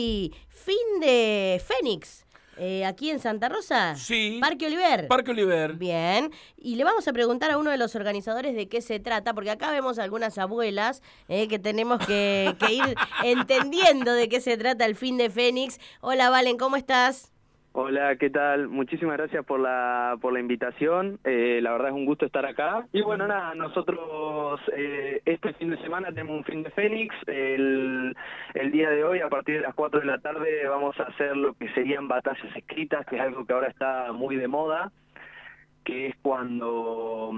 hay fin de Fénix. Aquí en Santa Rosa. Sí. Parque Oliver. Parque Oliver. Bien. Y le vamos a preguntar a uno de los organizadores de qué se trata, porque acá vemos algunas abuelas que tenemos que ir entendiendo de qué se trata el fin de Fénix. Hola, Valen, ¿cómo estás? Hola, ¿qué tal? Muchísimas gracias por la invitación. La verdad es un gusto estar acá. Y bueno, nada, nosotros este fin de semana tenemos un fin de Fénix. El día de hoy, a partir de las 4 de la tarde, vamos a hacer lo que serían batallas escritas, que es algo que ahora está muy de moda, que es cuando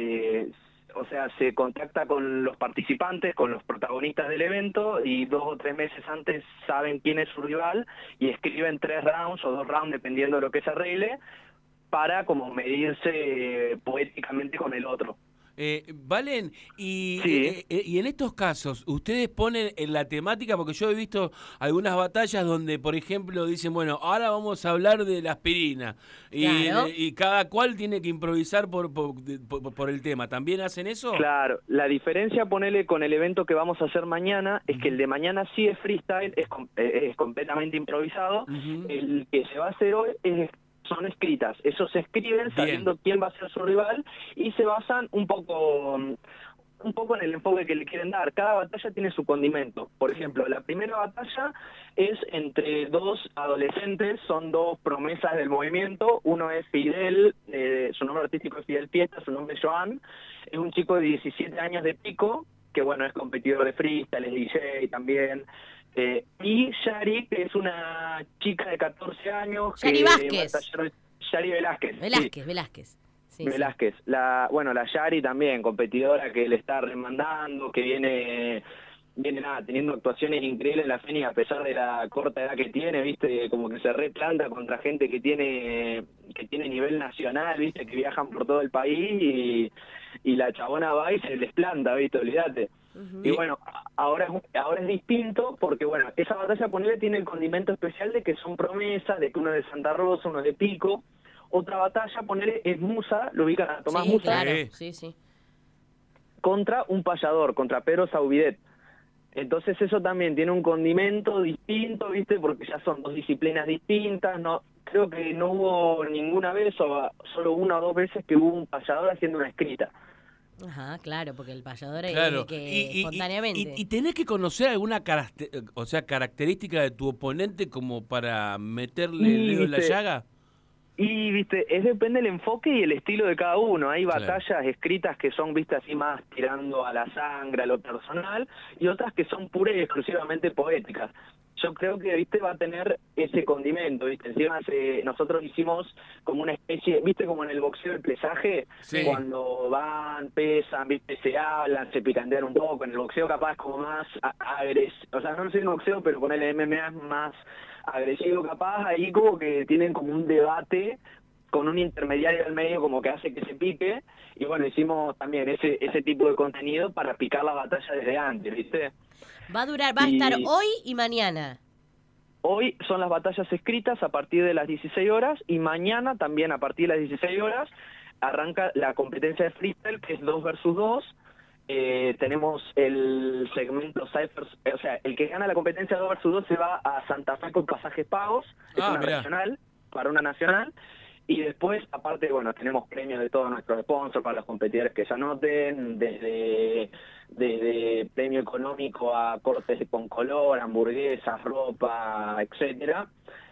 se contacta con los participantes, con los protagonistas del evento, y 2 o 3 meses antes saben quién es su rival y escriben 3 rounds o 2 rounds, dependiendo de lo que se arregle, para como medirse poéticamente con el otro. Valen, Sí. y en estos casos, ¿ustedes ponen en la temática? Porque yo he visto algunas batallas donde, por ejemplo, dicen, bueno, ahora vamos a hablar de la aspirina. Claro. Y cada cual tiene que improvisar por el tema. ¿También hacen eso? Claro, la diferencia, ponele, con el evento que vamos a hacer mañana, es que el de mañana sí es freestyle, es completamente improvisado. El que se va a hacer hoy son escritas. Esos se escriben sabiendo quién va a ser su rival y se basan un poco en el enfoque que le quieren dar. Cada batalla tiene su condimento. Por ejemplo, la primera batalla es entre 2 adolescentes, son 2 promesas del movimiento. Uno es Fidel, su nombre artístico es Fidel Fiesta, su nombre es Joan. Es un chico de 17 años de pico, que bueno, es competidor de freestyle, es DJ también. Y Yari, que es una chica de 14 años. Yari Vázquez. Yari Velázquez. Velázquez. Sí, Velázquez. Sí. La Yari también, competidora que le está remandando, que viene teniendo actuaciones increíbles en la Fénix a pesar de la corta edad que tiene, viste, como que se replanta contra gente que tiene nivel nacional, viste, que viajan por todo el país y la chabona va y se les planta, viste, olvídate. Y bueno, ahora es distinto porque, bueno, esa batalla, ponele, tiene el condimento especial de que son promesas, de que uno es de Santa Rosa, uno es de Pico. Otra batalla, ponele, es Musa, lo ubican a Tomás Musa. Claro. Sí. Contra un payador, contra Pedro Saubidet. Entonces eso también tiene un condimento distinto, ¿viste? Porque ya son 2 disciplinas distintas. No, creo que no hubo ninguna vez, o solo 1 o 2 veces, que hubo un payador haciendo una escrita. Ajá, claro, porque el payador es Claro. el que espontáneamente. Y tenés que conocer alguna característica de tu oponente como para meterle el dedo en la llaga. Y, viste, depende del enfoque y el estilo de cada uno. Hay batallas escritas que son, viste, así más tirando a la sangre, a lo personal, y otras que son pura y exclusivamente poéticas. Yo creo que, viste, va a tener ese condimento, viste. Encima nosotros hicimos como una especie, viste, como en el boxeo, el pesaje, cuando van, pesan, viste, se hablan, se picantean un poco. En el boxeo capaz como más o sea, no sé en boxeo, pero con el MMA es más agresivo capaz. Ahí como que tienen como un debate con un intermediario al medio como que hace que se pique. Y bueno, hicimos también ese tipo de contenido para picar la batalla desde antes, viste. Va a estar hoy y mañana. Hoy son las batallas escritas a partir de las 16 horas y mañana también a partir de las 16 horas arranca la competencia de freestyle, que es 2 versus 2. Tenemos el segmento Cyphers, o sea, el que gana la competencia 2 versus 2 se va a Santa Fe con pasajes pagos, es una regional, para una nacional. Y después, aparte, bueno, tenemos premios de todos nuestros sponsors para los competidores que se anoten, desde premio económico a cortes con color, hamburguesas, ropa, etcétera.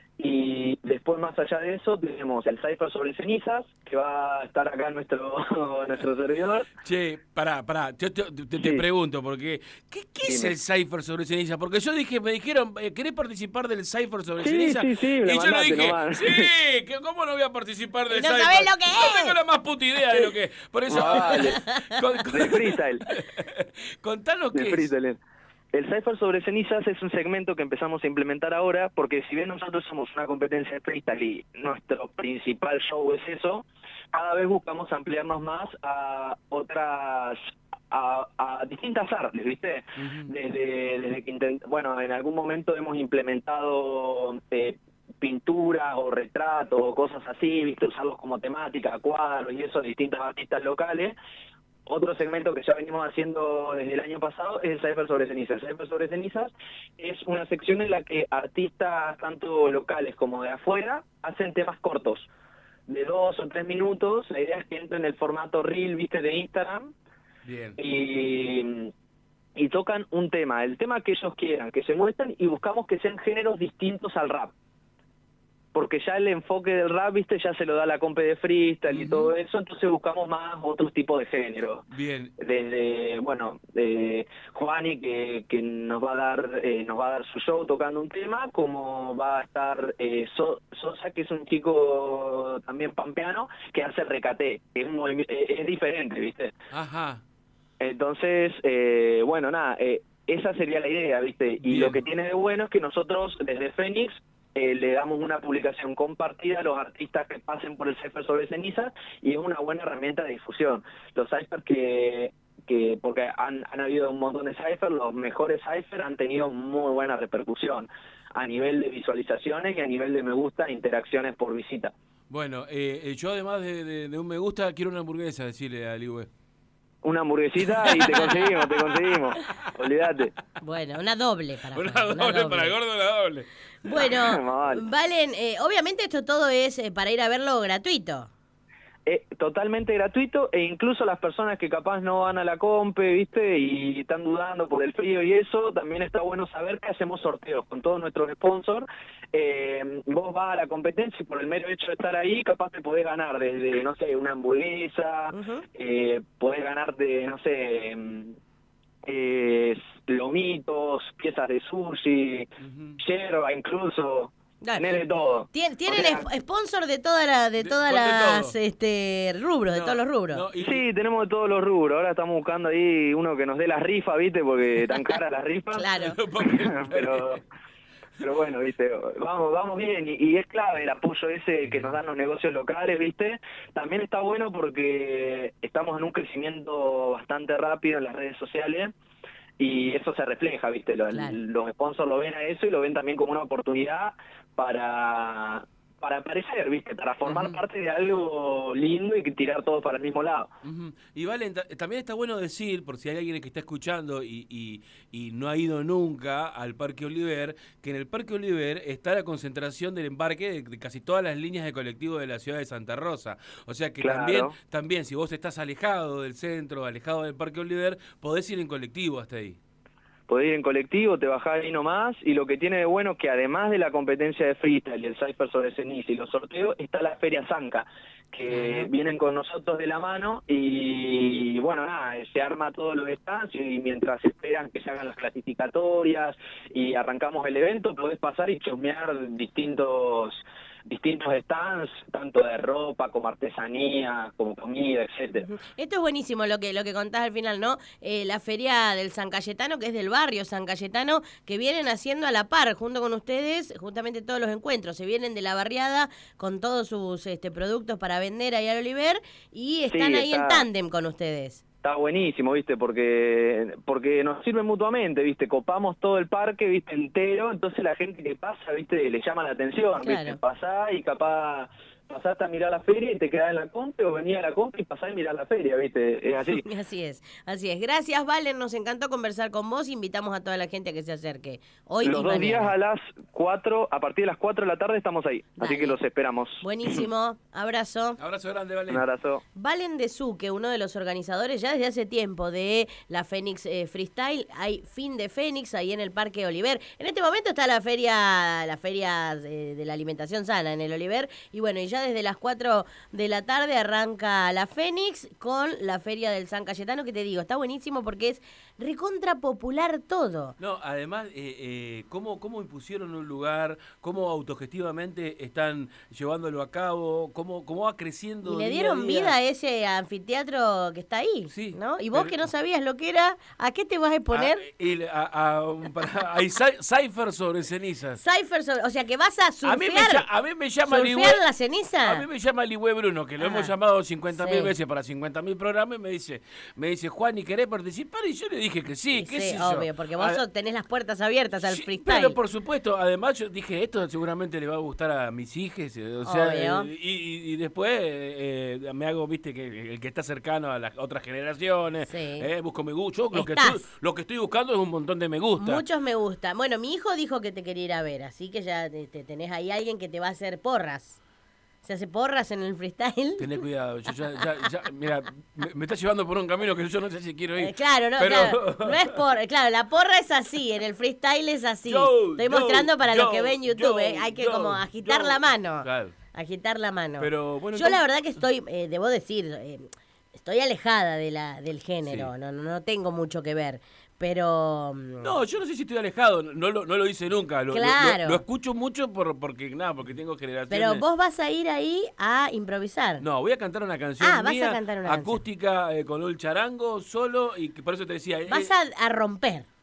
Y después, más allá de eso, tenemos el Cypher sobre cenizas, que va a estar acá en nuestro servidor. Che, pará, yo te pregunto, porque ¿qué es el Cypher sobre cenizas? Porque me dijeron, ¿querés participar del Cypher sobre cenizas? Sí, y yo le dije, nomás. sí, ¿cómo no voy a participar del ¿No Cypher? sabés lo que es? No tengo la más puta idea de lo que es. Por eso, Vale. De freestyle. Contanos qué es. El Cypher sobre cenizas es un segmento que empezamos a implementar ahora, porque si bien nosotros somos una competencia de freestyle y nuestro principal show es eso, cada vez buscamos ampliarnos más a otras, a distintas artes, ¿viste? Desde que bueno, en algún momento hemos implementado pinturas o retratos o cosas así, ¿viste? Usarlos como temática, cuadros y eso, distintas artistas locales. otro segmento que ya venimos haciendo desde el año pasado es el Cypher sobre cenizas. El Cypher sobre cenizas es una sección en la que artistas, tanto locales como de afuera, hacen temas cortos, de 2 o 3 minutos. La idea es que entren en el formato Reel, viste, de Instagram. Bien. Y tocan un tema, el tema que ellos quieran, que se muestren, y buscamos que sean géneros distintos al rap. Porque ya el enfoque del rap, viste, ya se lo da la compe de freestyle y todo eso, entonces buscamos más otros tipos de géneros. Bien. Desde, bueno, Juani, que nos va a dar su show tocando un tema, como va a estar Sosa, que es un chico también pampeano, que hace recate, que es diferente, viste. Ajá. Entonces, bueno, nada, esa sería la idea, viste. Y Bien. lo que tiene de bueno es que nosotros, desde Fénix, le damos una publicación compartida a los artistas que pasen por el Cypher sobre cenizas, y es una buena herramienta de difusión. Los Cyphers que porque han habido un montón de Cyphers, los mejores Cyphers han tenido muy buena repercusión a nivel de visualizaciones y a nivel de me gusta e interacciones por visita. Bueno, yo además de un me gusta, quiero una hamburguesa, decirle a Liwe. Una hamburguesita y te conseguimos. Olvídate. Bueno, una doble para Una Juan, doble para el gordo, una doble. Bueno, Vale. Valen, obviamente esto todo es para ir a verlo gratuito. Totalmente gratuito, e incluso las personas que capaz no van a la compe, viste, y están dudando por el frío y eso, también está bueno saber que hacemos sorteos con todos nuestros sponsors. Vos vas a la competencia y por el mero hecho de estar ahí, capaz te podés ganar desde, no sé, una hamburguesa, podés ganarte, no sé, lomitos, piezas de sushi, yerba incluso. Tenés de todo. Tienen O sea, sponsor de todas las rubros, de todos los rubros. No, Sí, tenemos de todos los rubros. Ahora estamos buscando ahí uno que nos dé las rifas, ¿viste? Porque tan caras las rifas. Claro. pero bueno, ¿viste? Vamos bien. Y es clave el apoyo ese que nos dan los negocios locales, ¿viste? También está bueno porque estamos en un crecimiento bastante rápido en las redes sociales. Y eso se refleja, ¿viste? Los sponsors lo ven a eso y lo ven también como una oportunidad para aparecer, ¿viste? Para formar parte de algo lindo y que tirar todo para el mismo lado. Y Valen, también está bueno decir, por si hay alguien que está escuchando y no ha ido nunca al Parque Oliver, que en el Parque Oliver está la concentración del embarque de casi todas las líneas de colectivo de la ciudad de Santa Rosa. O sea que también si vos estás alejado del centro, alejado del Parque Oliver, podés ir en colectivo hasta ahí. Podés ir en colectivo, te bajás ahí nomás, y lo que tiene de bueno es que además de la competencia de freestyle y el Cypher sobre ceniza y los sorteos, está la Feria Zanca, que vienen con nosotros de la mano, y bueno, nada, se arma todos los stands, y mientras esperan que se hagan las clasificatorias y arrancamos el evento, podés pasar y chusmear distintos stands, tanto de ropa como artesanía, como comida, etcétera. Esto es buenísimo lo que contás al final, ¿no? La feria del San Cayetano, que es del barrio San Cayetano, que vienen haciendo a la par, junto con ustedes, justamente todos los encuentros. Se vienen de la barriada con todos sus productos para vender ahí al Oliver, y están ahí en tándem con ustedes. Está buenísimo, ¿viste? Porque nos sirve mutuamente, ¿viste? Copamos todo el parque, ¿viste? Entero, entonces la gente que pasa, ¿viste? Le llama la atención, ¿viste? Claro. Pasás y capaz pasaste a mirar la feria y te quedás en la compe, o venía a la compe y pasás a mirar la feria, ¿viste? Es así. Así es. Gracias, Valen, nos encantó conversar con vos, invitamos a toda la gente a que se acerque. Hoy Los y 2 mañana. días a partir de las 4 de la tarde estamos ahí, así que los esperamos. Buenísimo, abrazo. Abrazo grande, Valen. Un abrazo. Valen de Suque, uno de los organizadores ya desde hace tiempo de la Fénix Freestyle. Hay fin de Fénix ahí en el Parque Oliver. En este momento está la feria de la alimentación sana en el Oliver. Y bueno, y ya desde las 4 de la tarde arranca la Fénix con la feria del San Cayetano, que te digo, está buenísimo porque es recontra popular todo. No, además, ¿cómo impusieron un lugar? ¿Cómo autogestivamente están llevándolo a cabo? ¿Cómo va creciendo? Y le dieron vida a ese anfiteatro que está ahí, sí, ¿no? Y vos que no sabías lo que era, ¿a qué te vas a exponer? Hay Cypher sobre cenizas. Cypher sobre, o sea que vas a surfear. A mí me llama surfear la ceniza. improvisa? A mí me llama Ligüe Bruno, que lo hemos llamado 50.000 veces para 50.000 programas, y me dice, Juan, ¿y querés participar? Y yo le dije que sí, qué sé yo. Obvio, porque vos tenés las puertas abiertas al Sí, freestyle. pero por supuesto, además yo dije, esto seguramente le va a gustar a mis hijos, o sea, Obvio. y después me hago, viste, que el que está cercano a las otras generaciones, Sí. busco me gusta, yo Estás. lo que estoy buscando es un montón de me gusta. Muchos me gustan. Bueno, mi hijo dijo que te quería ir a ver, así que ya tenés ahí alguien que te va a hacer porras. ¿Se hace porras en el freestyle? Tené cuidado, yo mira, me está llevando por un camino que yo no sé si quiero ir. Claro, no, pero... claro. No es claro, la porra es así, en el freestyle es así. Estoy mostrando para los que ven YouTube, hay que como agitar la mano. Claro. Agitar la mano. Pero, bueno, yo la verdad que estoy, debo decir, estoy alejada del género, Sí. no tengo mucho que ver. Pero... No, yo no sé si estoy alejado, no lo hice nunca. Claro. Lo escucho mucho porque tengo generaciones. Pero vos vas a ir ahí a improvisar. No, voy a cantar una canción vas a mía, cantar una acústica, con el charango, solo, y que por eso te decía... Vas a romper.